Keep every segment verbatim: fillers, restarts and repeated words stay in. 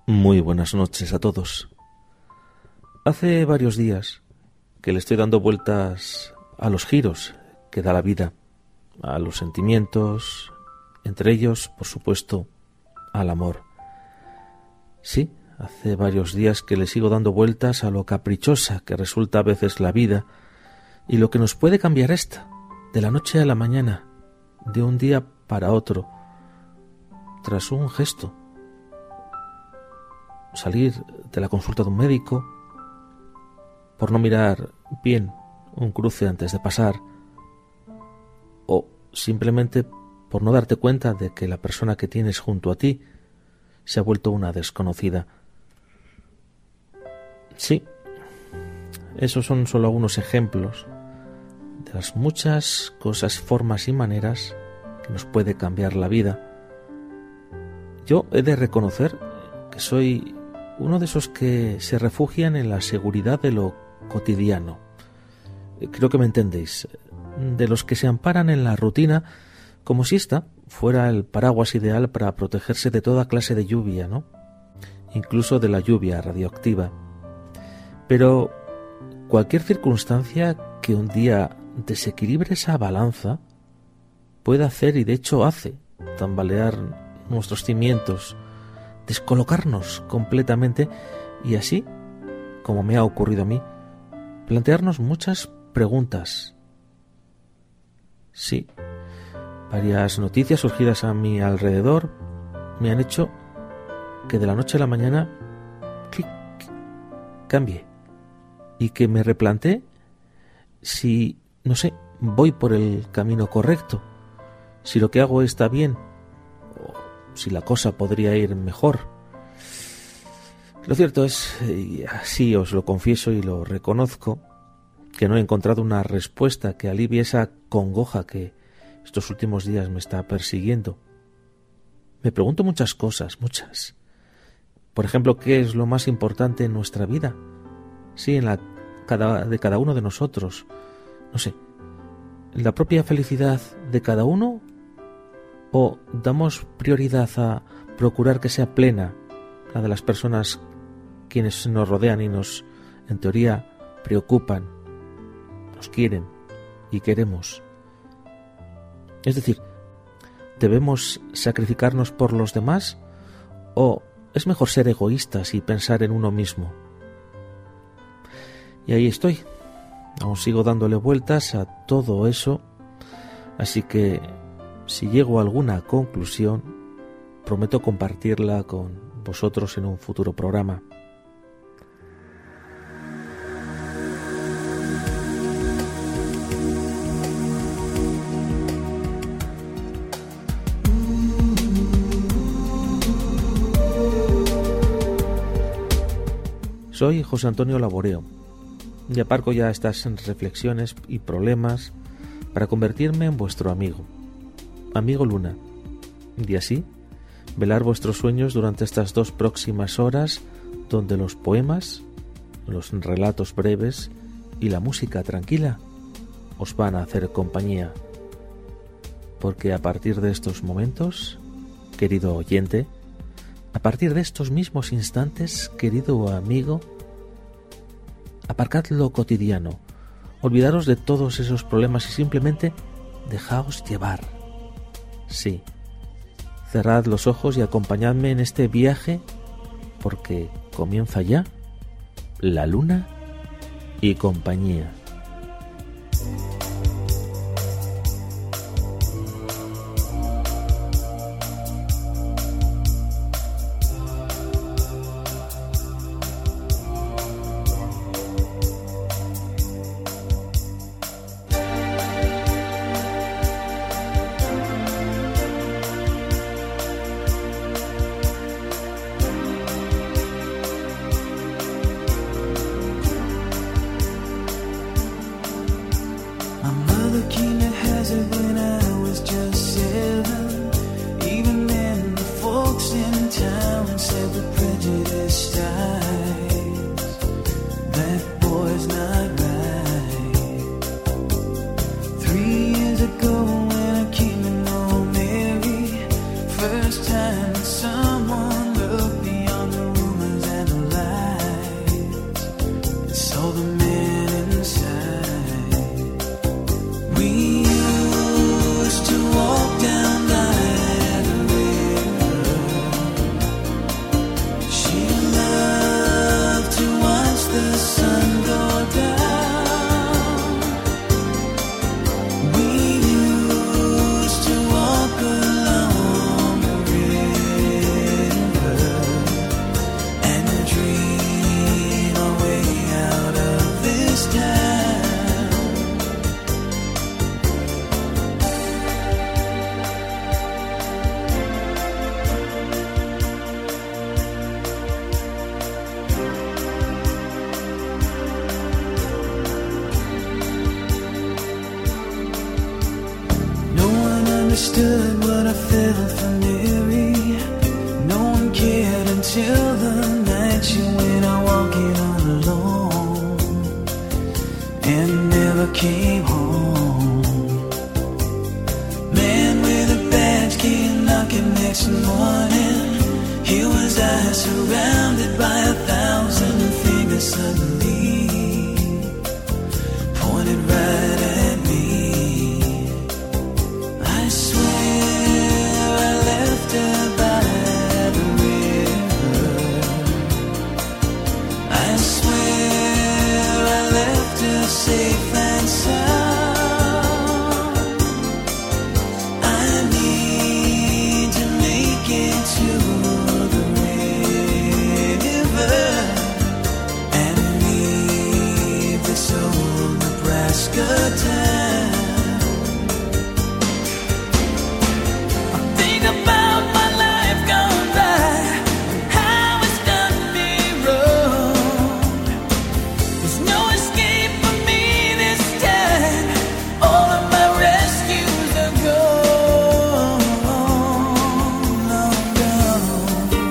Muy buenas noches a todos. Hace varios días que le estoy dando vueltas a los giros que da la vida, a los sentimientos, entre ellos, por supuesto, al amor. Sí, hace varios días que le sigo dando vueltas a lo caprichosa que resulta a veces la vida y lo que nos puede cambiar esta, de la noche a la mañana, de un día para otro, tras un gesto. Salir de la consulta de un médico, por no mirar bien un cruce antes de pasar, o simplemente por no darte cuenta de que la persona que tienes junto a ti se ha vuelto una desconocida. Sí, esos son solo algunos ejemplos de las muchas cosas, formas y maneras que nos puede cambiar la vida. Yo he de reconocer que soy uno de esos que se refugian en la seguridad de lo cotidiano. Creo que me entendéis. De los que se amparan en la rutina como si esta fuera el paraguas ideal para protegerse de toda clase de lluvia, ¿no? Incluso de la lluvia radioactiva. Pero cualquier circunstancia que un día desequilibre esa balanza puede hacer, y de hecho hace, tambalear nuestros cimientos, descolocarnos completamente y así, como me ha ocurrido a mí, plantearnos muchas preguntas. Sí, varias noticias surgidas a mi alrededor me han hecho que de la noche a la mañana clic, cambie y que me replantee si, no sé, voy por el camino correcto, si lo que hago está bien, si la cosa podría ir mejor. Lo cierto es, y así os lo confieso y lo reconozco, que no he encontrado una respuesta que alivie esa congoja que estos últimos días me está persiguiendo. Me pregunto muchas cosas, muchas. Por ejemplo, ¿qué es lo más importante en nuestra vida? Sí, en la cada, de cada uno de nosotros. No sé, ¿la propia felicidad de cada uno? ¿O damos prioridad a procurar que sea plena la de las personas quienes nos rodean y nos, en teoría, preocupan, nos quieren y queremos? Es decir, ¿debemos sacrificarnos por los demás o es mejor ser egoístas y pensar en uno mismo? Y ahí estoy, aún sigo dándole vueltas a todo eso, así que si llego a alguna conclusión, prometo compartirla con vosotros en un futuro programa. Soy José Antonio Laboreo y aparco ya estas reflexiones y problemas para convertirme en vuestro amigo. Amigo Luna, y así velar vuestros sueños durante estas dos próximas horas donde los poemas, los relatos breves y la música tranquila os van a hacer compañía. Porque a partir de estos momentos, querido oyente, a partir de estos mismos instantes, querido amigo, aparcad lo cotidiano, olvidaros de todos esos problemas y simplemente dejaos llevar. Sí, cerrad los ojos y acompañadme en este viaje porque comienza ya la luna y compañía. First time someone looked beyond the understood what I felt for Mary. No one cared until the night she went out walking all alone and never came home. Man with a badge came knocking next morning. Here was I surrounded by a thousand fingers suddenly pointed right at me. I swear I left her by the river. I swear I left her safe and sound. I need to make it to good time. I think about my life gone by, how it's done me wrong. There's no escape for me this time. All of my rescues are gone, long gone.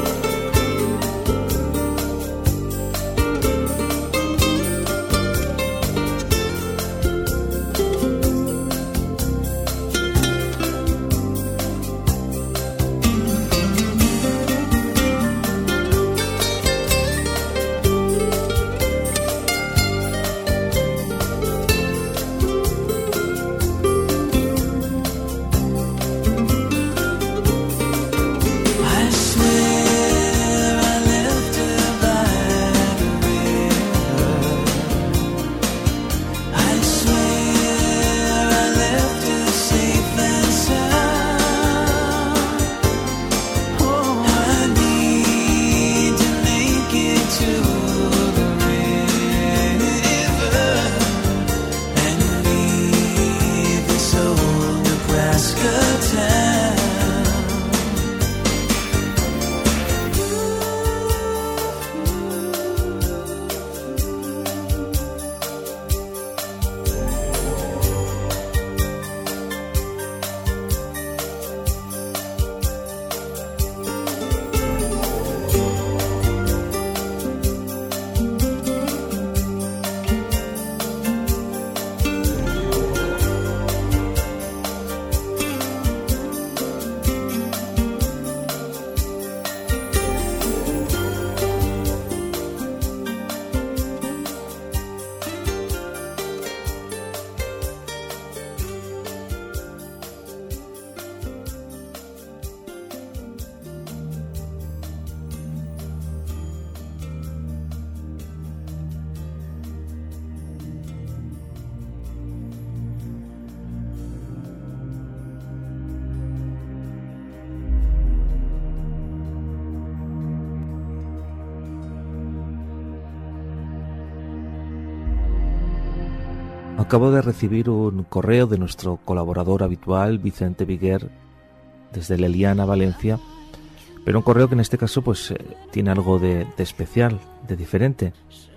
Acabo de recibir un correo de nuestro colaborador habitual, Vicente Viguer, desde Leliana, Valencia, pero un correo que en este caso pues eh, tiene algo de, de especial, de diferente.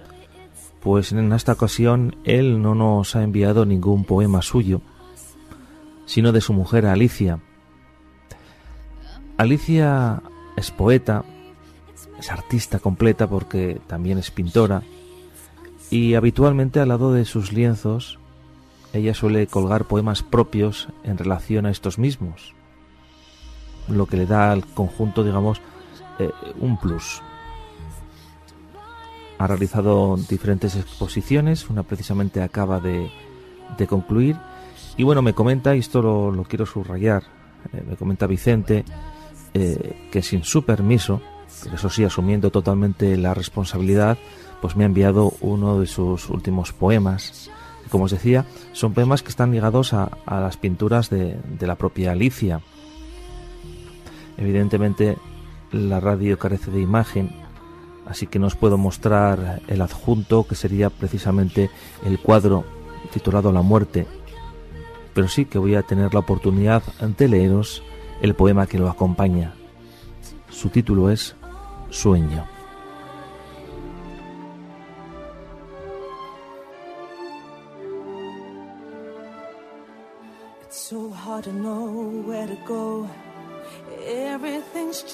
Pues en esta ocasión él no nos ha enviado ningún poema suyo, sino de su mujer Alicia. Alicia es poeta, es artista completa porque también es pintora, y habitualmente al lado de sus lienzos ella suele colgar poemas propios en relación a estos mismos, lo que le da al conjunto, digamos, eh, un plus. Ha realizado diferentes exposiciones, una precisamente acaba de, de concluir, y bueno, me comenta, y esto lo, lo quiero subrayar, eh, me comenta Vicente, eh, que sin su permiso, pero eso sí, asumiendo totalmente la responsabilidad, pues me ha enviado uno de sus últimos poemas. Como os decía, son poemas que están ligados a, a las pinturas de, de la propia Alicia. Evidentemente la radio carece de imagen, así que no os puedo mostrar el adjunto, que sería precisamente el cuadro titulado La muerte, pero sí que voy a tener la oportunidad de leeros el poema que lo acompaña. Su título es Sueño. It's so hard to know where to go. Everything's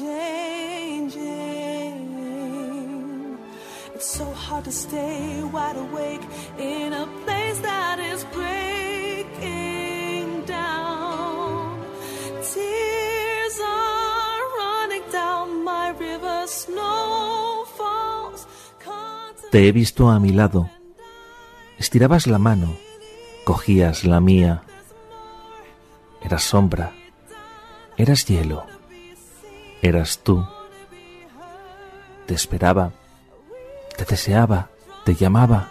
changing. It's so hard to stay wide awake in a place that is breaking down. Tears are running down my river, snow falls. Te he visto a mi lado. Estirabas la mano, cogías la mía. Eras sombra, eras hielo, eras tú. Te esperaba, te deseaba, te llamaba.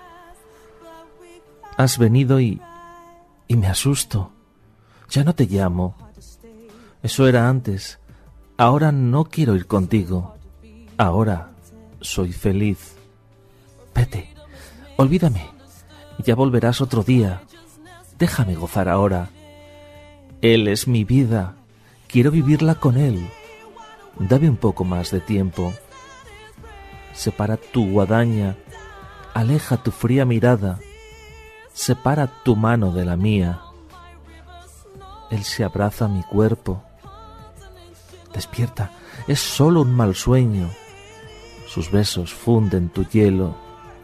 Has venido y... y me asusto. Ya no te llamo. Eso era antes. Ahora no quiero ir contigo. Ahora soy feliz. Vete, olvídame. Ya volverás otro día. Déjame gozar ahora. Él es mi vida. Quiero vivirla con él. Dame un poco más de tiempo. Separa tu guadaña. Aleja tu fría mirada. Separa tu mano de la mía. Él se abraza a mi cuerpo. Despierta, es solo un mal sueño. Sus besos funden tu hielo.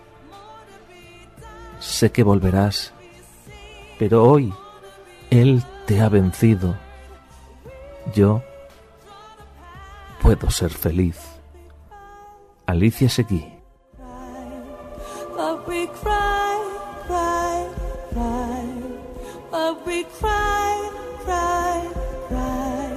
Sé que volverás, pero hoy él te ha vencido. Yo puedo ser feliz. Alicia Seguí. But we cry, cry, cry. But we cry, cry, cry.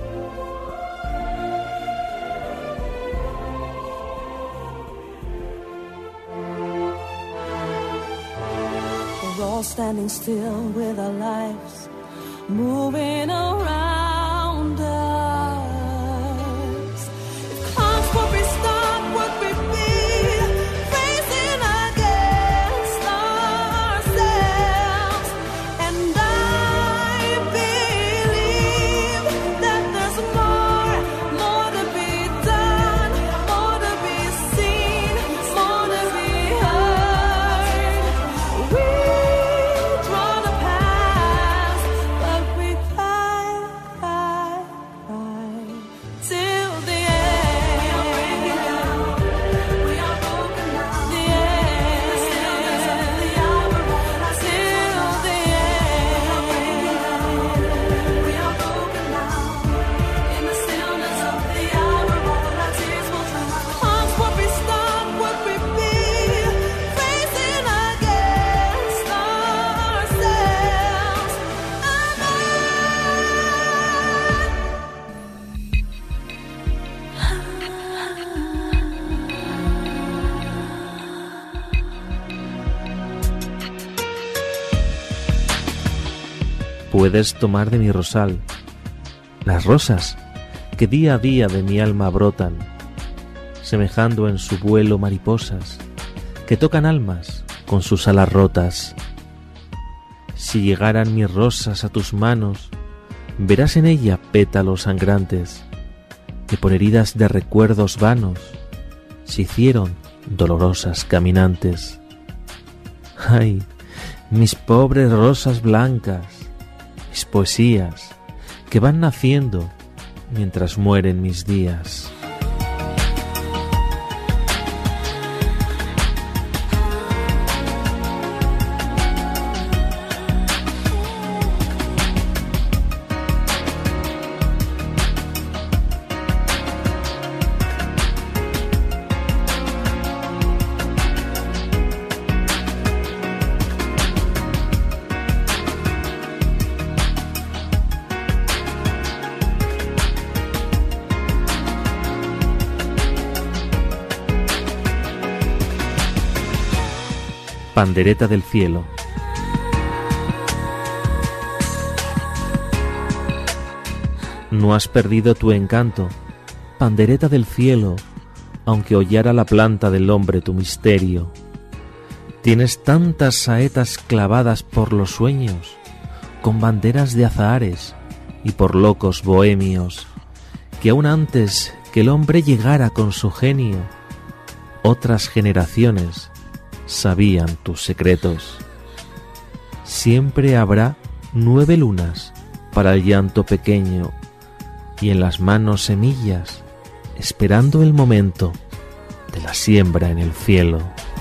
We're all standing still with our lives moving around us. If clocks would be stopped, would we be racing against ourselves? And I believe that there's more, more to be done, more to be seen, more to be heard. We draw the past, but we cry, cry, cry till the end. We are broken down. The end. The stillness of the hour. Till the end. We are broken down. In the stillness of the hour, all our tears will drown. Clocks would be stopped, would we be racing against ourselves? And Puedes tomar de mi rosal las rosas que día a día de mi alma brotan, semejando en su vuelo mariposas que tocan almas con sus alas rotas. Si llegaran mis rosas a tus manos, verás en ella pétalos sangrantes que por heridas de recuerdos vanos se hicieron dolorosas caminantes. ¡Ay, mis pobres rosas blancas! Mis poesías que van naciendo mientras mueren mis días. Pandereta del cielo. No has perdido tu encanto, pandereta del cielo, aunque hollara la planta del hombre tu misterio. Tienes tantas saetas clavadas por los sueños, con banderas de azahares y por locos bohemios, que aún antes que el hombre llegara con su genio, otras generaciones sabían tus secretos. Siempre habrá nueve lunas para el llanto pequeño y en las manos semillas, esperando el momento de la siembra en el cielo.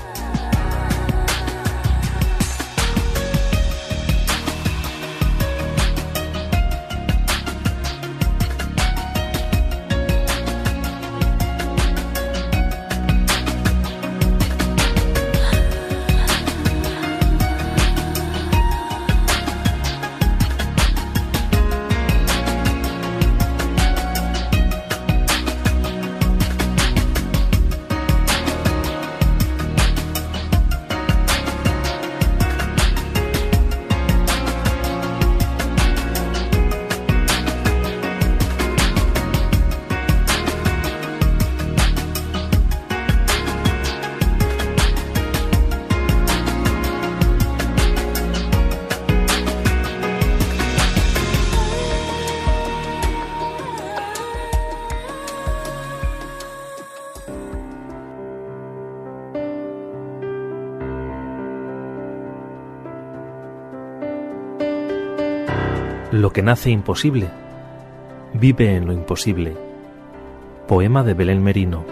Lo que nace imposible, vive en lo imposible. Poema de Belén Merino.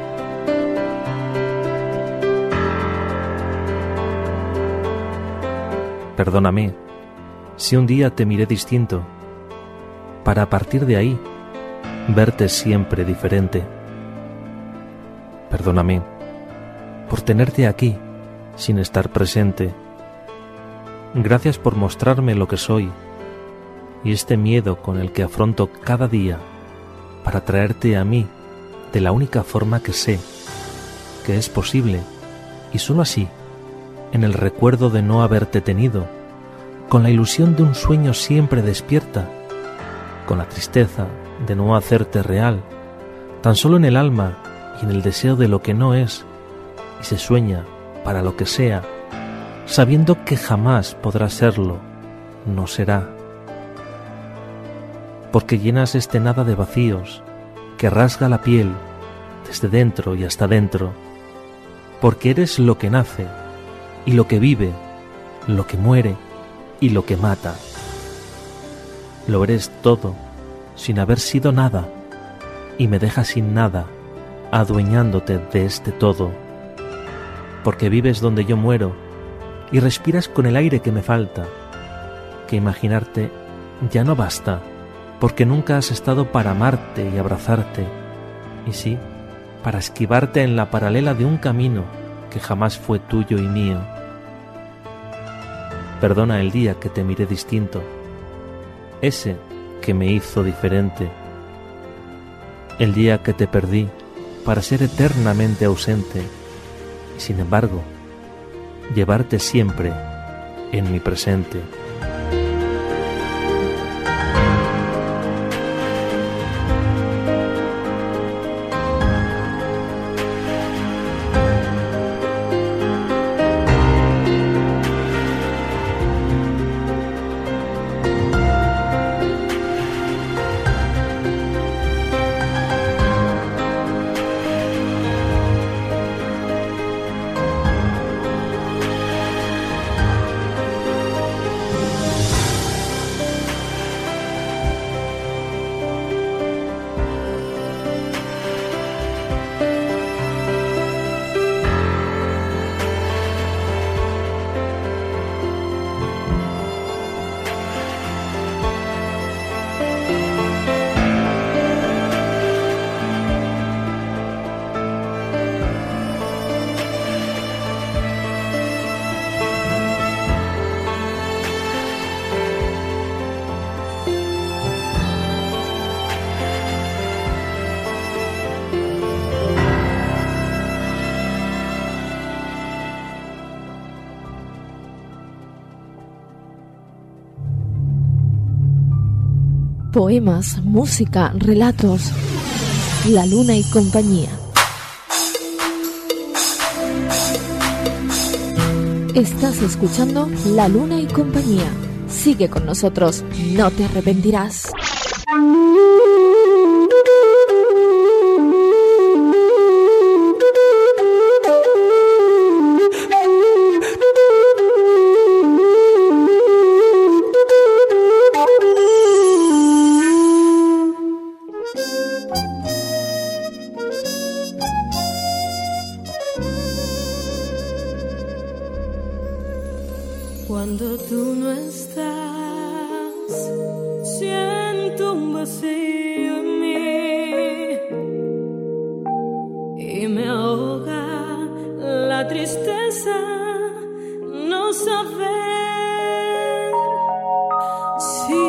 Perdóname si un día te miré distinto, para a partir de ahí verte siempre diferente. Perdóname por tenerte aquí sin estar presente. Gracias por mostrarme lo que soy y este miedo con el que afronto cada día para traerte a mí de la única forma que sé que es posible, y sólo así, en el recuerdo de no haberte tenido, con la ilusión de un sueño siempre despierta, con la tristeza de no hacerte real, tan solo en el alma y en el deseo de lo que no es, y se sueña para lo que sea, sabiendo que jamás podrá serlo, no será. Porque llenas este nada de vacíos que rasga la piel desde dentro y hasta dentro, porque eres lo que nace y lo que vive, lo que muere y lo que mata. Lo eres todo sin haber sido nada y me dejas sin nada adueñándote de este todo, porque vives donde yo muero y respiras con el aire que me falta, que imaginarte ya no basta, porque nunca has estado para amarte y abrazarte, y sí, para esquivarte en la paralela de un camino que jamás fue tuyo y mío. Perdona el día que te miré distinto, ese que me hizo diferente, el día que te perdí para ser eternamente ausente, y sin embargo, llevarte siempre en mi presente. Poemas, música, relatos. La Luna y compañía. Estás escuchando La Luna y compañía. Sigue con nosotros, no te arrepentirás. Cuando tú no estás, siento un vacío en mí y me ahoga la tristeza, no saber si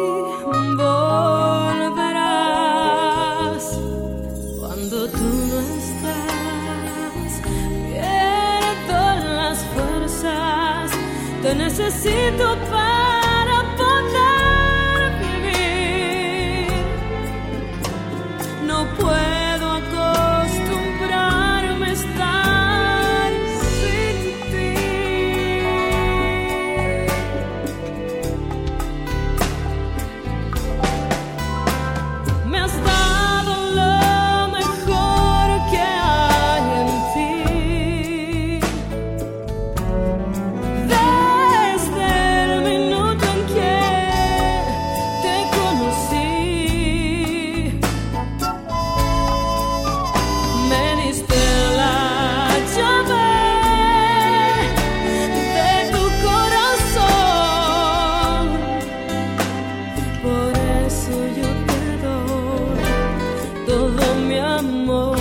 volverás. Cuando tú no estás, pierdo las fuerzas, te necesito para poder vivir. No puedo acostumbrarme a estar sin ti. Me has dado lo mejor que hay en ti. Desde el minuto en que te conocí, me diste la llave de tu corazón. Por eso yo te doy todo mi amor.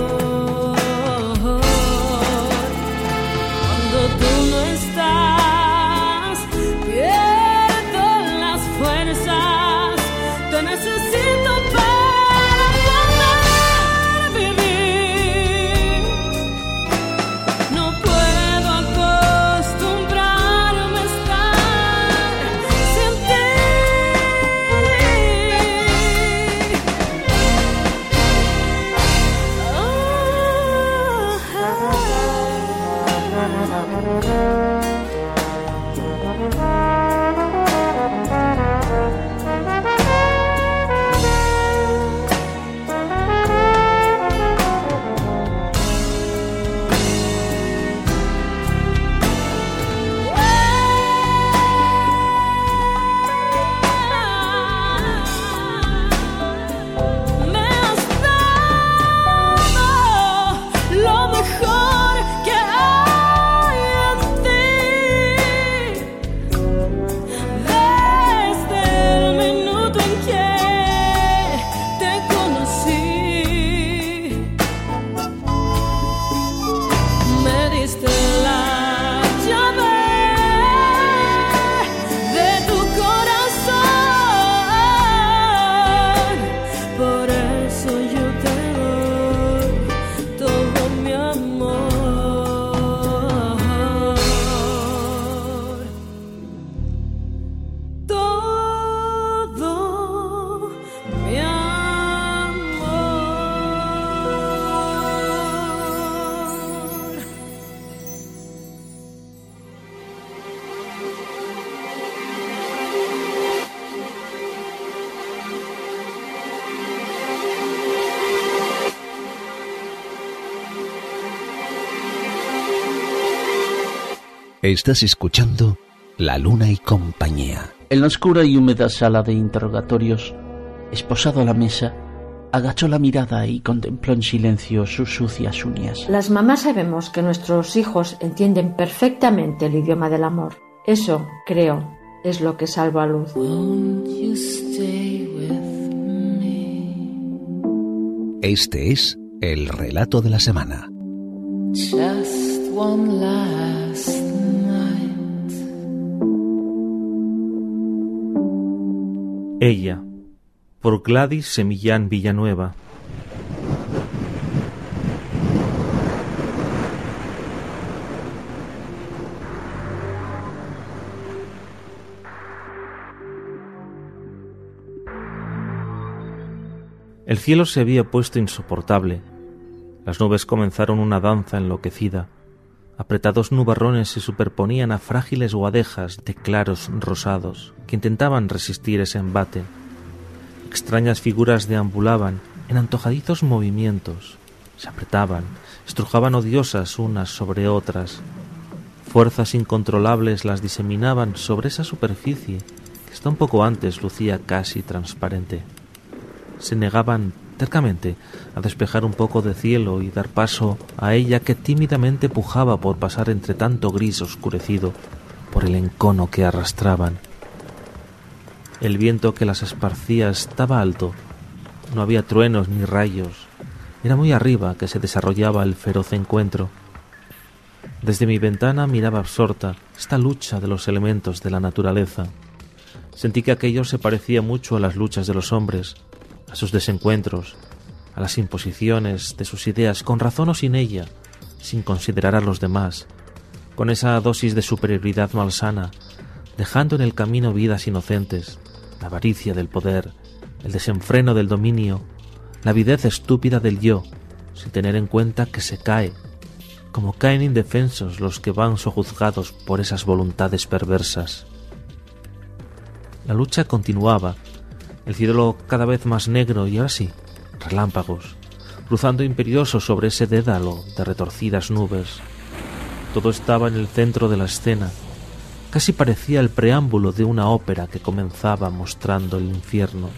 Cuando tú no estás, pierdo las fuerzas, te necesito para poder vivir. No puedo acostumbrarme a estar sin ti. Me has dado lo mejor que hay en ti. Desde el minuto en que te conocí, me diste la llave de tu corazón. Por eso yo te doy todo mi amor. Todo mi amor. Estás escuchando La Luna y Compañía. En la oscura y húmeda sala de interrogatorios, esposado a la mesa, agachó la mirada y contempló en silencio sus sucias uñas. Las mamás sabemos que nuestros hijos entienden perfectamente el idioma del amor. Eso, creo, es lo que salva a Luz. Won't you stay with me? Este es el relato de la semana. Just one last night. Ella, por Gladys Semillán Villanueva. El cielo se había puesto insoportable. Las nubes comenzaron una danza enloquecida. Apretados nubarrones se superponían a frágiles guadejas de claros rosados que intentaban resistir ese embate. Extrañas figuras deambulaban en antojadizos movimientos, se apretaban, estrujaban odiosas unas sobre otras. Fuerzas incontrolables las diseminaban sobre esa superficie que hasta un poco antes lucía casi transparente. Se negaban tercamente a despejar un poco de cielo y dar paso a ella que tímidamente pujaba por pasar entre tanto gris oscurecido, por el encono que arrastraban. El viento que las esparcía estaba alto, no había truenos ni rayos, era muy arriba que se desarrollaba el feroz encuentro. Desde mi ventana miraba absorta esta lucha de los elementos de la naturaleza. Sentí que aquello se parecía mucho a las luchas de los hombres, a sus desencuentros, a las imposiciones de sus ideas, con razón o sin ella, sin considerar a los demás, con esa dosis de superioridad malsana, dejando en el camino vidas inocentes, la avaricia del poder, el desenfreno del dominio, la avidez estúpida del yo, sin tener en cuenta que se cae, como caen indefensos los que van sojuzgados por esas voluntades perversas. La lucha continuaba, el cielo cada vez más negro y ahora sí, relámpagos, cruzando imperiosos sobre ese dédalo de retorcidas nubes. Todo estaba en el centro de la escena. Casi parecía el preámbulo de una ópera que comenzaba mostrando el infierno.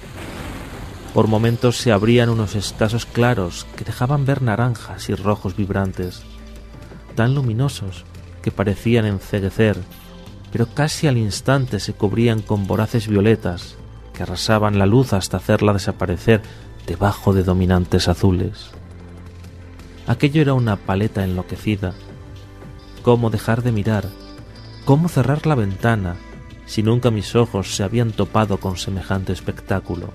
Por momentos se abrían unos escasos claros que dejaban ver naranjas y rojos vibrantes, tan luminosos que parecían enceguecer, pero casi al instante se cubrían con voraces violetas que arrasaban la luz hasta hacerla desaparecer debajo de dominantes azules. Aquello era una paleta enloquecida. ¿Cómo dejar de mirar? ¿Cómo cerrar la ventana si nunca mis ojos se habían topado con semejante espectáculo?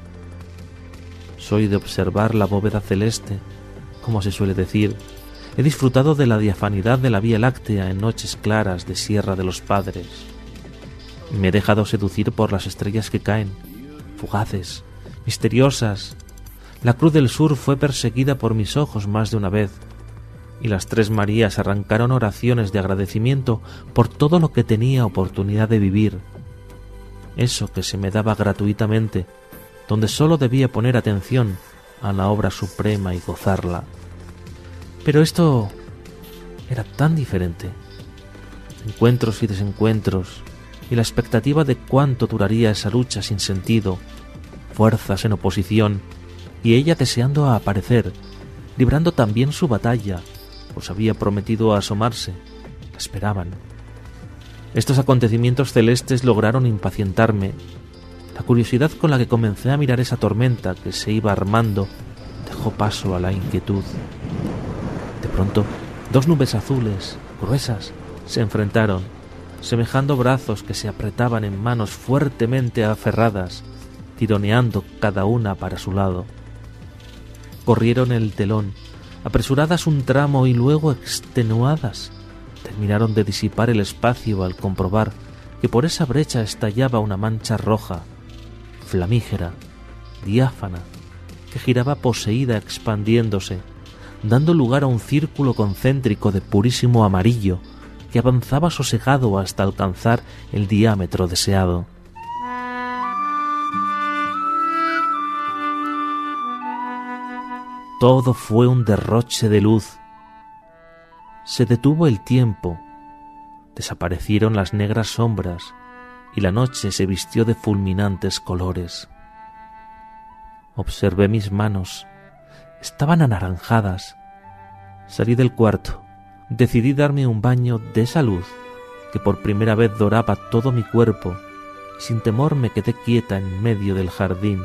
Soy de observar la bóveda celeste, como se suele decir. He disfrutado de la diafanidad de la Vía Láctea en noches claras de Sierra de los Padres. Me he dejado seducir por las estrellas que caen, fugaces, misteriosas. La Cruz del Sur fue perseguida por mis ojos más de una vez, y las Tres Marías arrancaron oraciones de agradecimiento por todo lo que tenía oportunidad de vivir, eso que se me daba gratuitamente, donde sólo debía poner atención a la obra suprema y gozarla. Pero esto era tan diferente. Encuentros y desencuentros, y la expectativa de cuánto duraría esa lucha sin sentido, fuerzas en oposición, y ella deseando aparecer, librando también su batalla, pues había prometido asomarse. La esperaban. Estos acontecimientos celestes lograron impacientarme. La curiosidad con la que comencé a mirar esa tormenta que se iba armando dejó paso a la inquietud. De pronto, dos nubes azules, gruesas, se enfrentaron, semejando brazos que se apretaban en manos fuertemente aferradas, tironeando cada una para su lado. Corrieron el telón, apresuradas un tramo y luego extenuadas, terminaron de disipar el espacio al comprobar que por esa brecha estallaba una mancha roja, flamígera, diáfana, que giraba poseída expandiéndose, dando lugar a un círculo concéntrico de purísimo amarillo que avanzaba sosegado hasta alcanzar el diámetro deseado. Todo fue un derroche de luz. Se detuvo el tiempo, desaparecieron las negras sombras y la noche se vistió de fulminantes colores. Observé mis manos, estaban anaranjadas. Salí del cuarto, decidí darme un baño de esa luz que por primera vez doraba todo mi cuerpo y sin temor me quedé quieta en medio del jardín.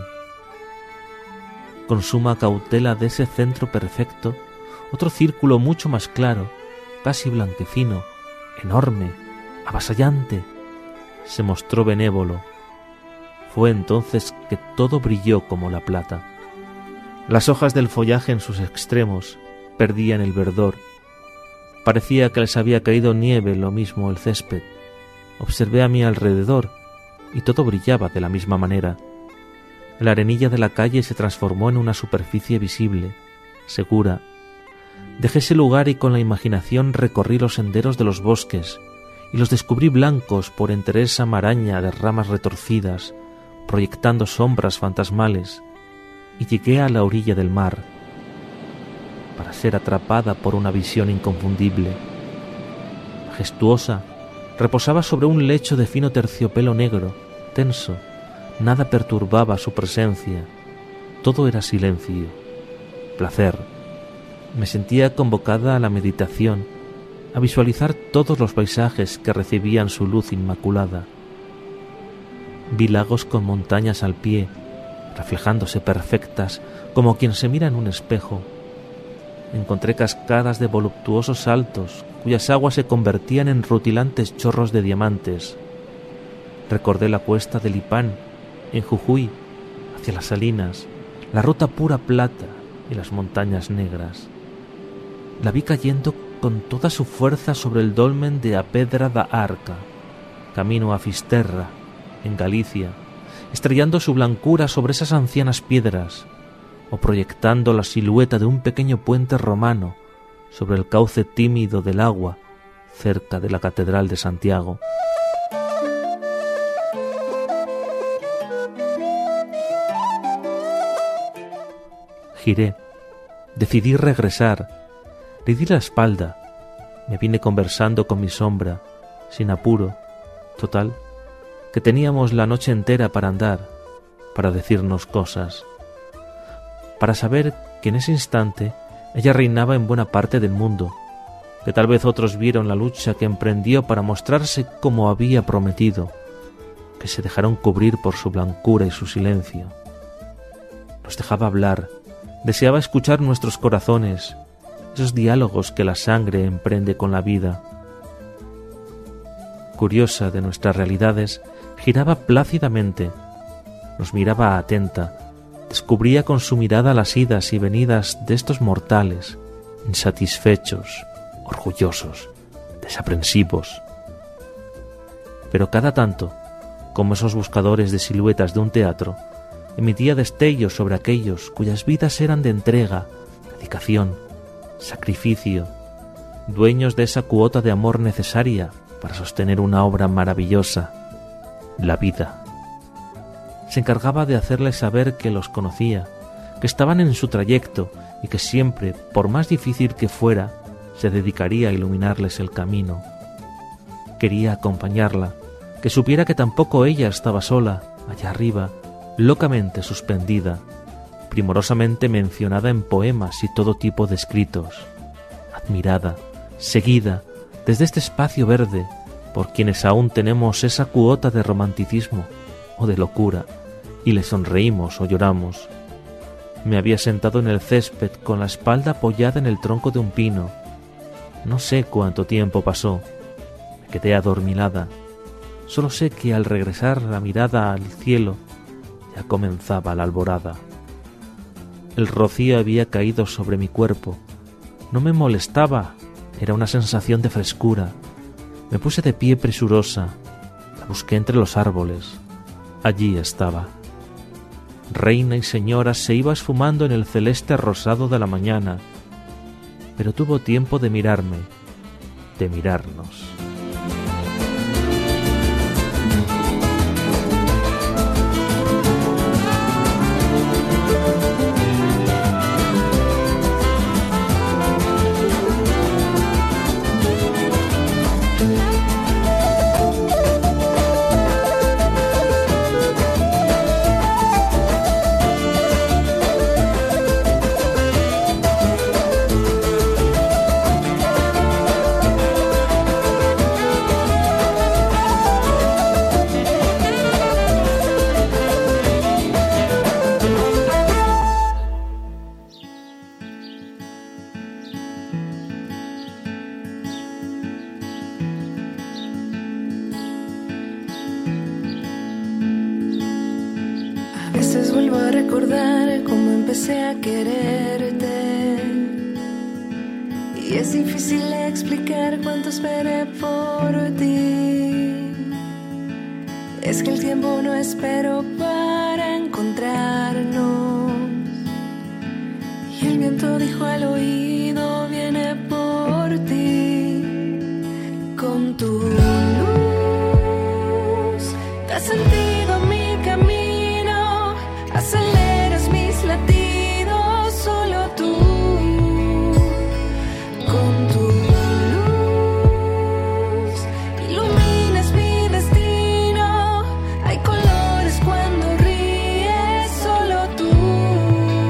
Con suma cautela de ese centro perfecto, otro círculo mucho más claro, casi blanquecino, enorme, avasallante, se mostró benévolo. Fue entonces que todo brilló como la plata. Las hojas del follaje en sus extremos perdían el verdor. Parecía que les había caído nieve, lo mismo el césped. Observé a mi alrededor y todo brillaba de la misma manera. La arenilla de la calle se transformó en una superficie visible, segura. Dejé ese lugar y con la imaginación recorrí los senderos de los bosques y los descubrí blancos por entre esa maraña de ramas retorcidas, proyectando sombras fantasmales, y llegué a la orilla del mar, para ser atrapada por una visión inconfundible. Majestuosa, reposaba sobre un lecho de fino terciopelo negro, tenso. Nada perturbaba su presencia, todo era silencio, placer. Me sentía convocada a la meditación a visualizar todos los paisajes que recibían su luz inmaculada. Vi lagos con montañas al pie, reflejándose perfectas como quien se mira en un espejo. Encontré cascadas de voluptuosos saltos, cuyas aguas se convertían en rutilantes chorros de diamantes. Recordé la cuesta de Lipán, en Jujuy, hacia las salinas, la ruta pura plata y las montañas negras. La vi cayendo con toda su fuerza sobre el dolmen de A Pedra da Arca, camino a Fisterra, en Galicia, estrellando su blancura sobre esas ancianas piedras, o proyectando la silueta de un pequeño puente romano sobre el cauce tímido del agua cerca de la Catedral de Santiago. Giré, decidí regresar, le di la espalda, me vine conversando con mi sombra, sin apuro, total, que teníamos la noche entera para andar, para decirnos cosas, para saber que en ese instante ella reinaba en buena parte del mundo, que tal vez otros vieron la lucha que emprendió para mostrarse como había prometido, que se dejaron cubrir por su blancura y su silencio. Nos dejaba hablar, deseaba escuchar nuestros corazones, esos diálogos que la sangre emprende con la vida. Curiosa de nuestras realidades, giraba plácidamente, nos miraba atenta, descubría con su mirada las idas y venidas de estos mortales, insatisfechos, orgullosos, desaprensivos. Pero cada tanto, como esos buscadores de siluetas de un teatro, emitía destellos sobre aquellos cuyas vidas eran de entrega, dedicación, sacrificio, dueños de esa cuota de amor necesaria para sostener una obra maravillosa, la vida. Se encargaba de hacerles saber que los conocía, que estaban en su trayecto y que siempre, por más difícil que fuera, se dedicaría a iluminarles el camino. Quería acompañarla, que supiera que tampoco ella estaba sola, allá arriba, locamente suspendida, primorosamente mencionada en poemas y todo tipo de escritos, admirada, seguida, desde este espacio verde, por quienes aún tenemos esa cuota de romanticismo o de locura, y le sonreímos o lloramos. Me había sentado en el césped con la espalda apoyada en el tronco de un pino. No sé cuánto tiempo pasó. Me quedé adormilada. Solo sé que al regresar la mirada al cielo, ya comenzaba la alborada. El rocío había caído sobre mi cuerpo. No me molestaba, era una sensación de frescura. Me puse de pie presurosa, la busqué entre los árboles. Allí estaba. Reina y señora se iba esfumando en el celeste rosado de la mañana, pero tuvo tiempo de mirarme, de mirarnos. A veces vuelvo a recordar cómo empecé a quererte, y es difícil explicar cuánto esperé por ti. Es que el tiempo no esperó para encontrarnos, y el viento dijo al oído: viene por ti. Con tu luz das sentido a mi camino, aceleras mis latidos, solo tú. Con tu luz iluminas mi destino, hay colores cuando ríes, solo tú.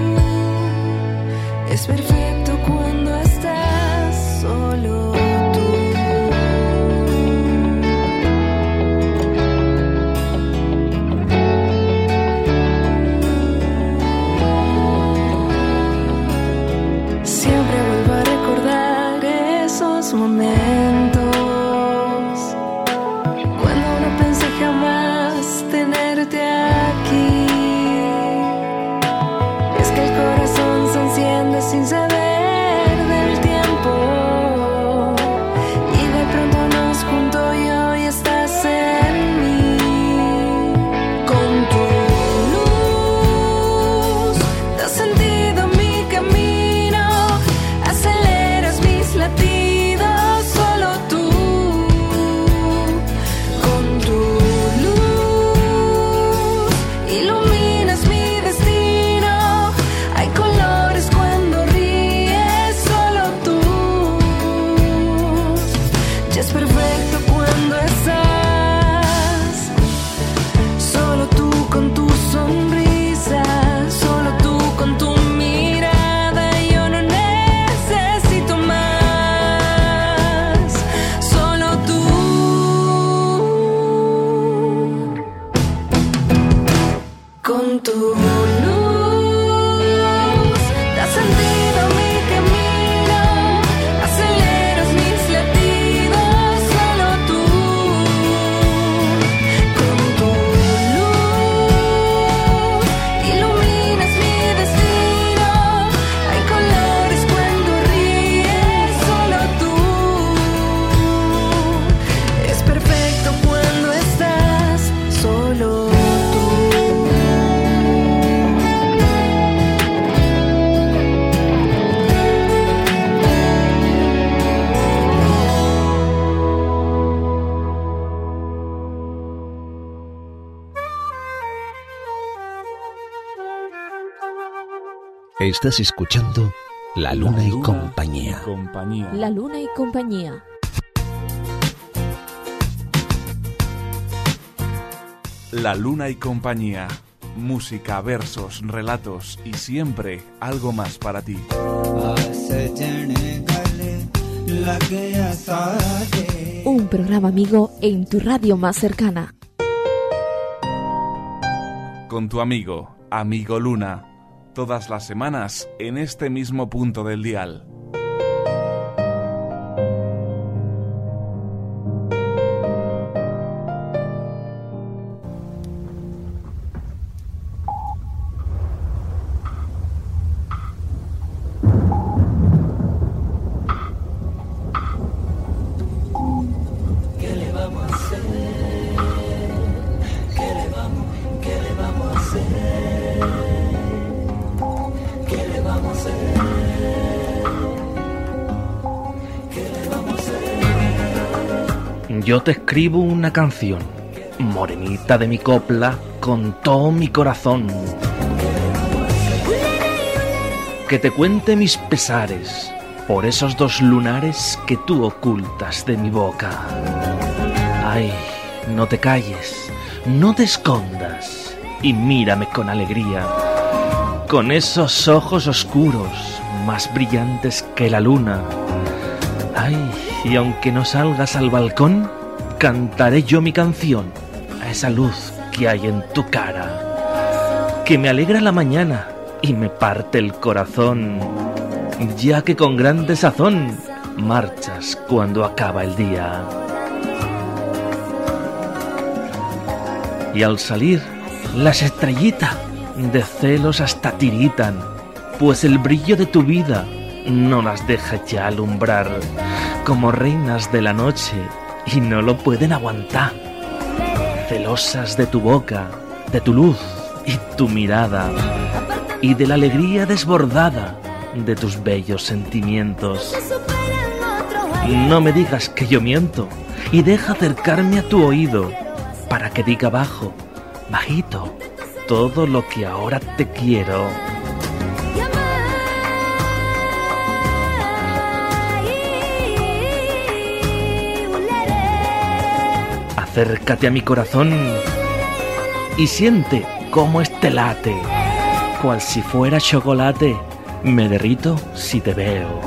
Es perfecto cuando estás solo tú. con tu luz. Das sentido a mi camino, aceleras mis latidos, solo tú. Con tu luz iluminas mi destino. Hay colores cuando ríes, solo tú. Es perfecto cuando estás solo. Estás escuchando La Luna y Compañía. compañía. La Luna y Compañía. La Luna y Compañía. Música, versos, relatos y siempre algo más para ti. Un programa amigo en tu radio más cercana. Con tu amigo, Amigo Luna. Todas las semanas en este mismo punto del dial. Yo te escribo una canción, morenita de mi copla, con todo mi corazón. Que te cuente mis pesares por esos dos lunares que tú ocultas de mi boca. Ay, no te calles, no te escondas y mírame con alegría, con esos ojos oscuros, más brillantes que la luna. Ay, y aunque no salgas al balcón, cantaré yo mi canción a esa luz que hay en tu cara, que me alegra la mañana y me parte el corazón, ya que con gran desazón marchas cuando acaba el día. Y al salir, las estrellitas de celos hasta tiritan, pues el brillo de tu vida no las deja ya alumbrar, como reinas de la noche, y no lo pueden aguantar, celosas de tu boca, de tu luz y tu mirada, y de la alegría desbordada de tus bellos sentimientos. No me digas que yo miento, y deja acercarme a tu oído, para que diga bajo, bajito, todo lo que ahora te quiero. Acércate a mi corazón y siente cómo este late, cual si fuera chocolate, me derrito si te veo.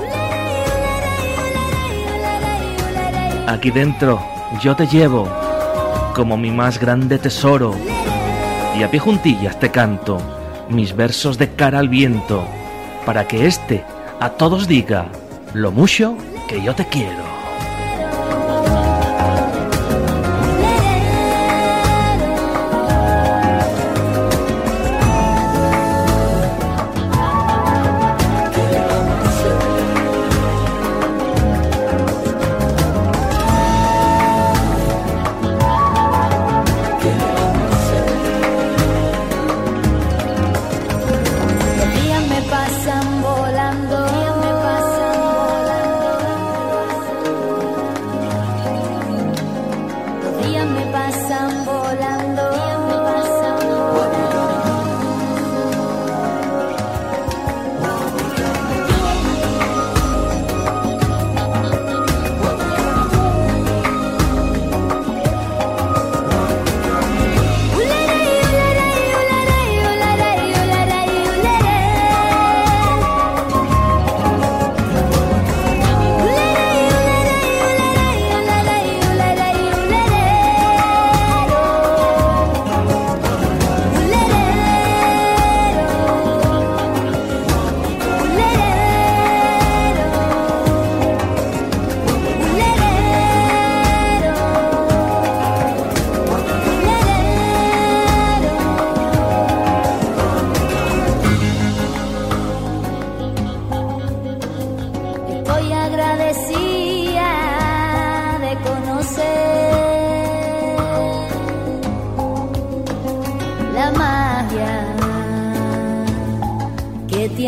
Aquí dentro yo te llevo como mi más grande tesoro, y a pie juntillas te canto mis versos de cara al viento, para que éste a todos diga lo mucho que yo te quiero.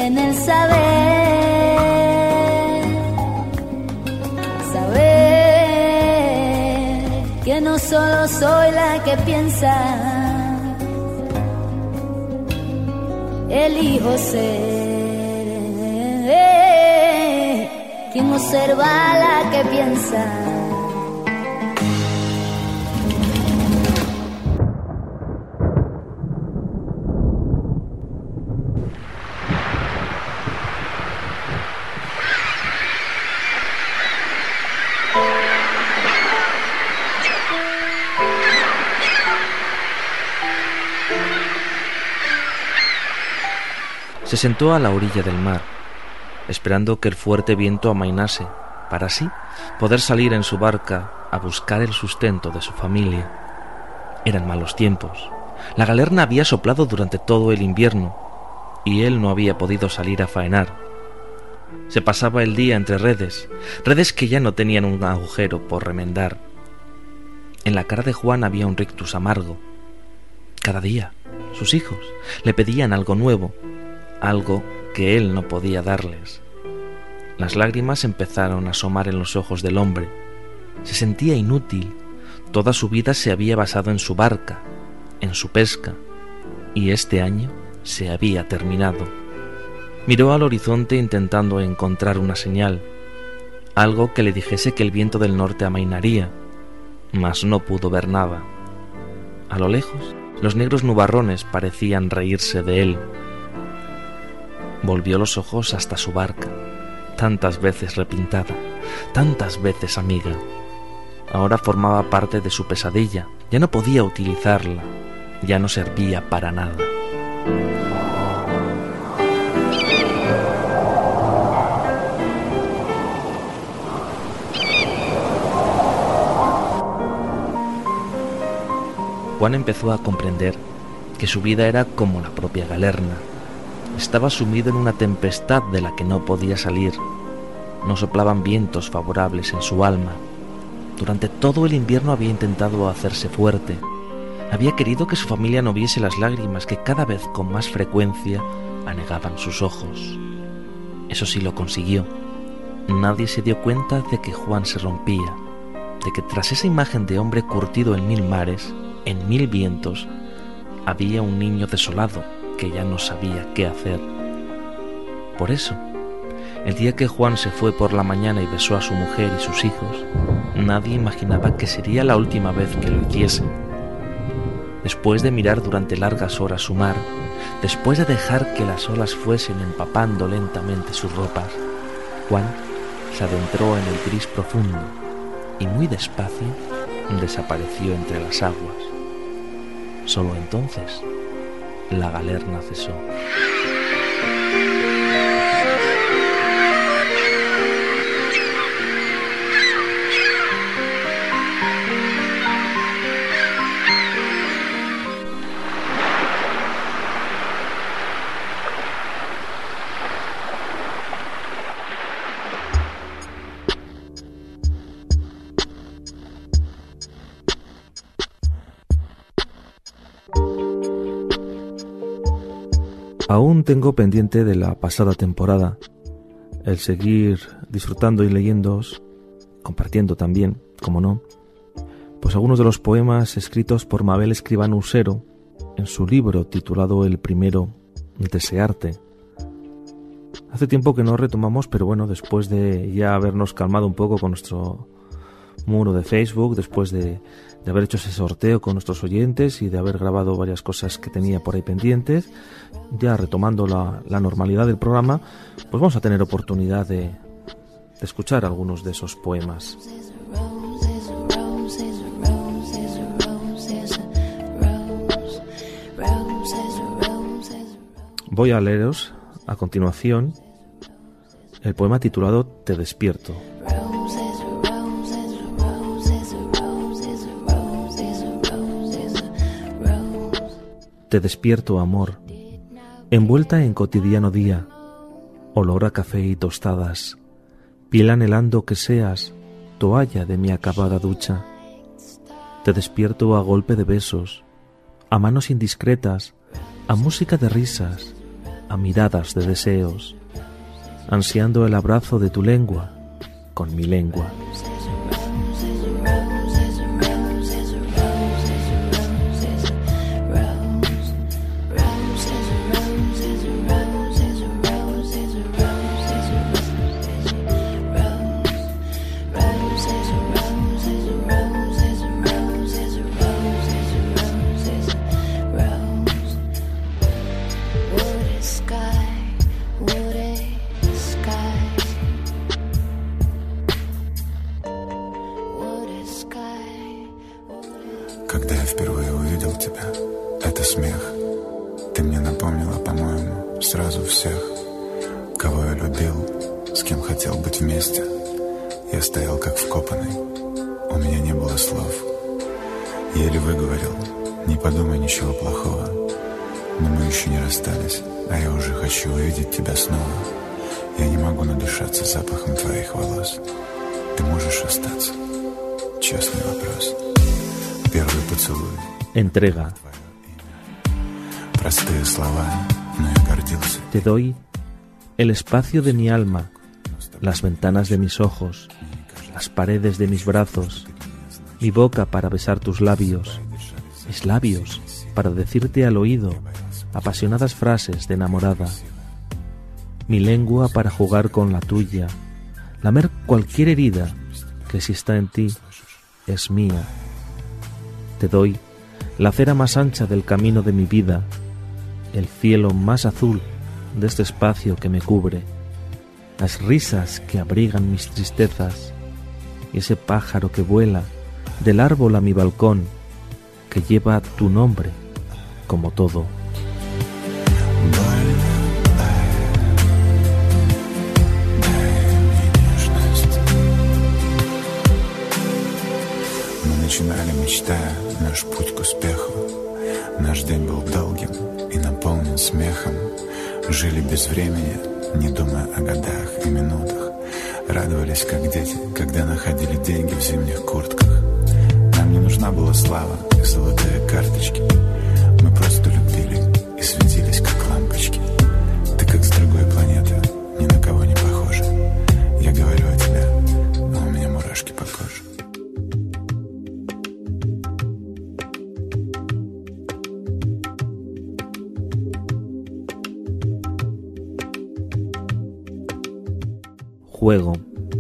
en el saber, saber que no solo soy la que piensa, elijo ser quien observa a la que piensa. Se sentó a la orilla del mar, esperando que el fuerte viento amainase, para así poder salir en su barca a buscar el sustento de su familia. Eran malos tiempos. La galerna había soplado durante todo el invierno y él no había podido salir a faenar. Se pasaba el día entre redes, redes que ya no tenían un agujero por remendar. En la cara de Juan había un rictus amargo. Cada día, sus hijos le pedían algo nuevo, algo que él no podía darles. Las lágrimas empezaron a asomar en los ojos del hombre. Se sentía inútil. Toda su vida se había basado en su barca, en su pesca, y este año se había terminado. Miró al horizonte intentando encontrar una señal, algo que le dijese que el viento del norte amainaría, mas no pudo ver nada. A lo lejos, los negros nubarrones parecían reírse de él. Volvió los ojos hasta su barca, tantas veces repintada, tantas veces amiga. Ahora formaba parte de su pesadilla, ya no podía utilizarla, ya no servía para nada. Juan empezó a comprender que su vida era como la propia galerna. Estaba sumido en una tempestad de la que no podía salir. No soplaban vientos favorables en su alma. Durante todo el invierno había intentado hacerse fuerte. Había querido que su familia no viese las lágrimas que cada vez con más frecuencia anegaban sus ojos. Eso sí lo consiguió. Nadie se dio cuenta de que Juan se rompía, de que tras esa imagen de hombre curtido en mil mares, en mil vientos, había un niño desolado que ya no sabía qué hacer. Por eso, el día que Juan se fue por la mañana y besó a su mujer y sus hijos, nadie imaginaba que sería la última vez que lo hiciese. Después de mirar durante largas horas su mar, después de dejar que las olas fuesen empapando lentamente sus ropas, Juan se adentró en el gris profundo y muy despacio desapareció entre las aguas. Solo entonces la galerna cesó. Aún tengo pendiente de la pasada temporada el seguir disfrutando y leyéndoos, compartiendo también, como no, pues algunos de los poemas escritos por Mabel Escribano Usero en su libro titulado El primero, Desearte. Hace tiempo que no retomamos, pero bueno, después de ya habernos calmado un poco con nuestro muro de Facebook, después de, de haber hecho ese sorteo con nuestros oyentes y de haber grabado varias cosas que tenía por ahí pendientes, ya retomando la, la normalidad del programa, pues vamos a tener oportunidad de, de escuchar algunos de esos poemas. Voy a leeros a continuación el poema titulado Te despierto. Te despierto, amor, envuelta en cotidiano día, olor a café y tostadas, piel anhelando que seas toalla de mi acabada ducha. Te despierto a golpe de besos, a manos indiscretas, a música de risas, a miradas de deseos, ansiando el abrazo de tu lengua con mi lengua. Когда я впервые увидел тебя, это смех. Ты мне напомнила, по-моему, сразу всех, кого я любил, с кем хотел быть вместе. Я стоял как вкопанный, у меня не было слов. Еле выговорил, не подумай ничего плохого. Но мы еще не расстались, а я уже хочу увидеть тебя снова. Я не могу надышаться запахом твоих волос. Ты можешь остаться? Честный вопрос. Первый поцелуй. Entrega. Простые слова, но я гордился. Te doy el espacio de mi alma, las ventanas de mis ojos, las paredes de mis brazos, mi boca para besar tus labios, mis labios para decirte al oído apasionadas frases de enamorada, mi lengua para jugar con la tuya, lamer cualquier herida que si está en ti es mía. Te doy la acera más ancha del camino de mi vida, el cielo más azul de este espacio que me cubre, las risas que abrigan mis tristezas y ese pájaro que vuela del árbol a mi balcón, que lleva tu nombre como todo. Начинали, мечтая наш путь к успеху. Наш день был долгим и наполнен смехом. Жили без времени, не думая о годах и минутах. Радовались, как дети, когда находили деньги в зимних куртках. Нам не нужна была слава и золотые карточки. Мы просто любили и светились, как лампочки. Ты как с другой планеты, ни на кого не похожа. Я говорю о тебе, а у меня мурашки по коже. Juego.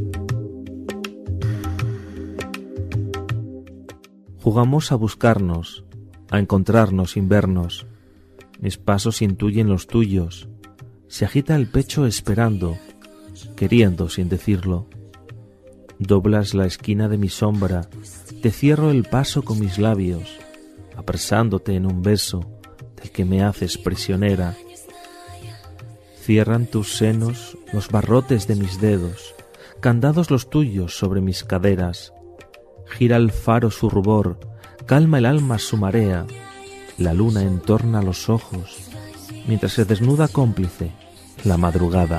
Jugamos a buscarnos, a encontrarnos sin vernos. Mis pasos intuyen los tuyos. Se agita el pecho esperando, queriendo sin decirlo. Doblas la esquina de mi sombra, te cierro el paso con mis labios, apresándote en un beso del que me haces prisionera. Cierran tus senos los barrotes de mis dedos, candados los tuyos sobre mis caderas. Gira el faro su rubor, calma el alma su marea. La luna entorna los ojos, mientras se desnuda cómplice la madrugada.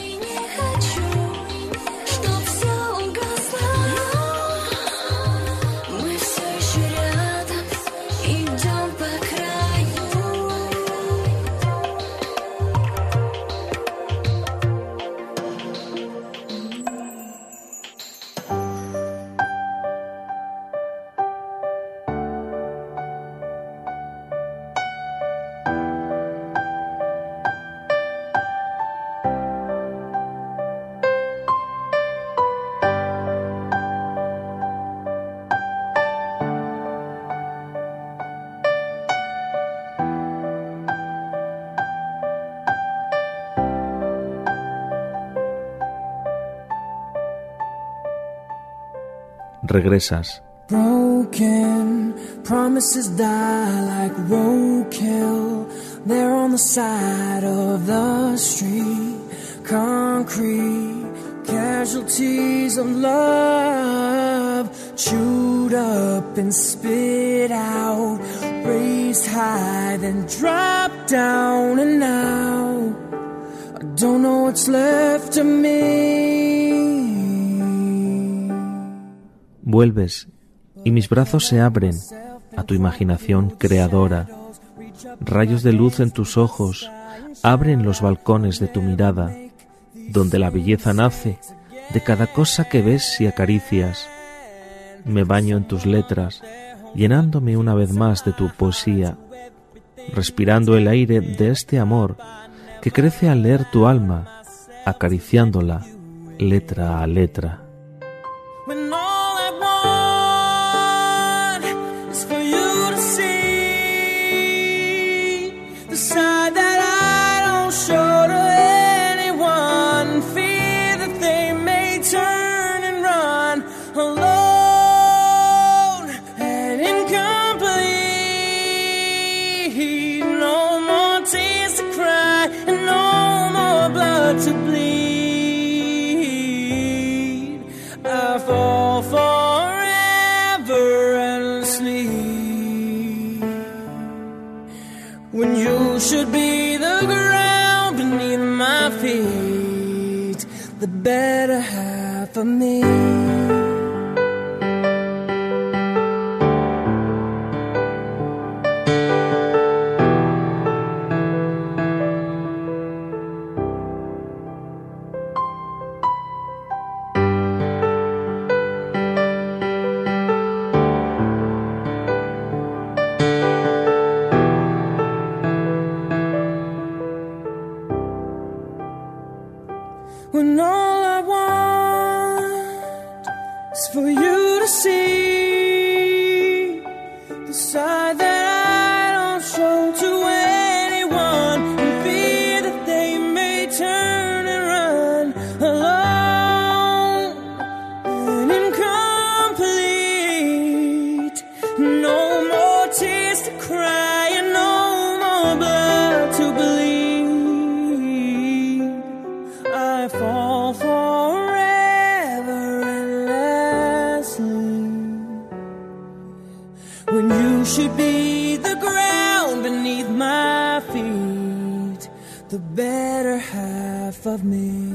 Regresas. Broken promises die like roadkill. They're on the side of the street. Concrete casualties of love, chewed up and spit out, raised high then dropped down, and now I don't know what's left of me. Vuelves y mis brazos se abren a tu imaginación creadora. Rayos de luz en tus ojos abren los balcones de tu mirada, donde la belleza nace de cada cosa que ves y acaricias. Me baño en tus letras, llenándome una vez más de tu poesía, respirando el aire de este amor que crece al leer tu alma, acariciándola letra a letra. When all I want is for you to see the side that I don't show to anyone, fear that they may turn and run alone and incomplete. No more tears to cry and no more blood to bleed. I fall forever endlessly when you should be the ground beneath my feet, the better half of me. When all I want is for you to see the side that I don't show to anyone, and fear that they may turn and run alone and incomplete. No more tears to cry and no more blood to bleed. I fall forever endlessly when you should be the ground beneath my feet, the better half of me.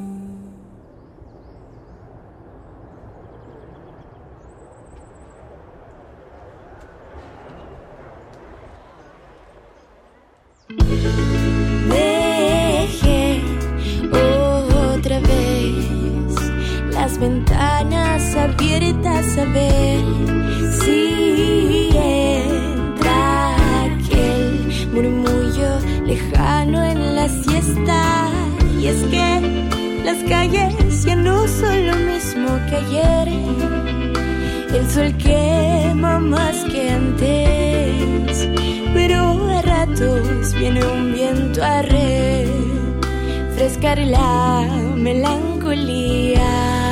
Dejé otra vez las ventanas abiertas a ver si entra aquel murmullo lejano en la siesta. Y es que las calles ya no son lo mismo que ayer. El sol quema más que antes, pero a ratos viene un viento a refrescar la melancolía.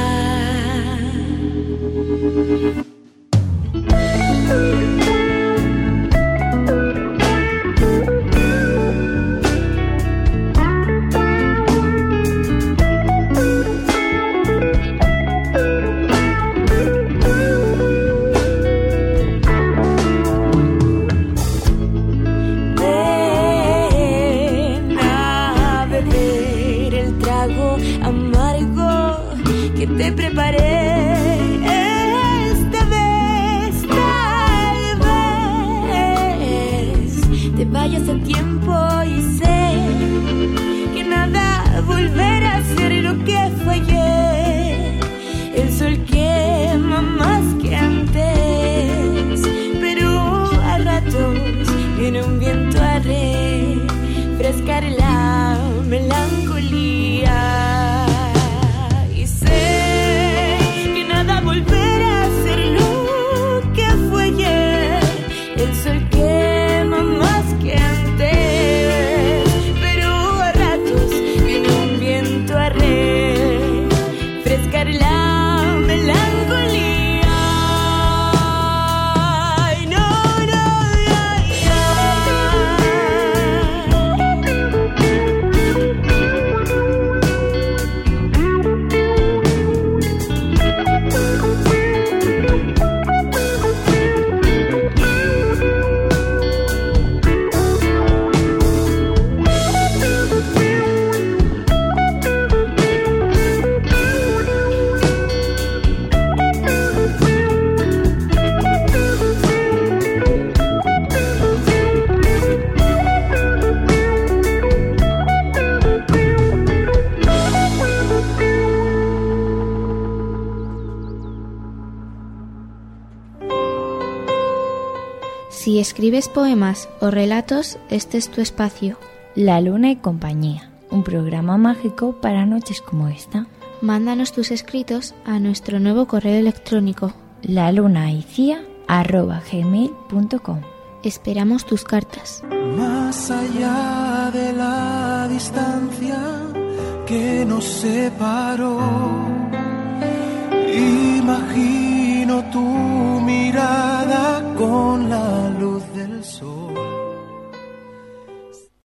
Te preparé esta vez, tal vez te vayas a tiempo y sé que nada volverá a ser lo que fue ayer. El sol quema más que antes, pero a ratos viene un viento a refrescar la melancolía. Volver a ser lo que fue ayer. El sol quema más que antes, pero a ratos viene un viento a refrescar la melancolía. Ay, no, no, Si escribes poemas o relatos, este es tu espacio. La Luna y Compañía, un programa mágico para noches como esta. Mándanos tus escritos a nuestro nuevo correo electrónico lalunaicia arroba gmail punto com. Esperamos tus cartas. Más allá de la distancia que nos separó, imagino tu mirada